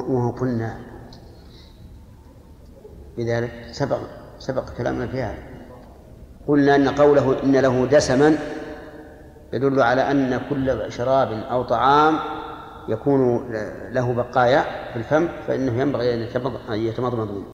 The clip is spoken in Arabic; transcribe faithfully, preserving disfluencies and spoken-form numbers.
وكنا بذلك سبق سبق كلامنا في هذا. قلنا أن قوله إن له دسما يدل على أن كل شراب أو طعام يكون له بقايا في الفم فإنه ينبغي أن يتمضمض منه.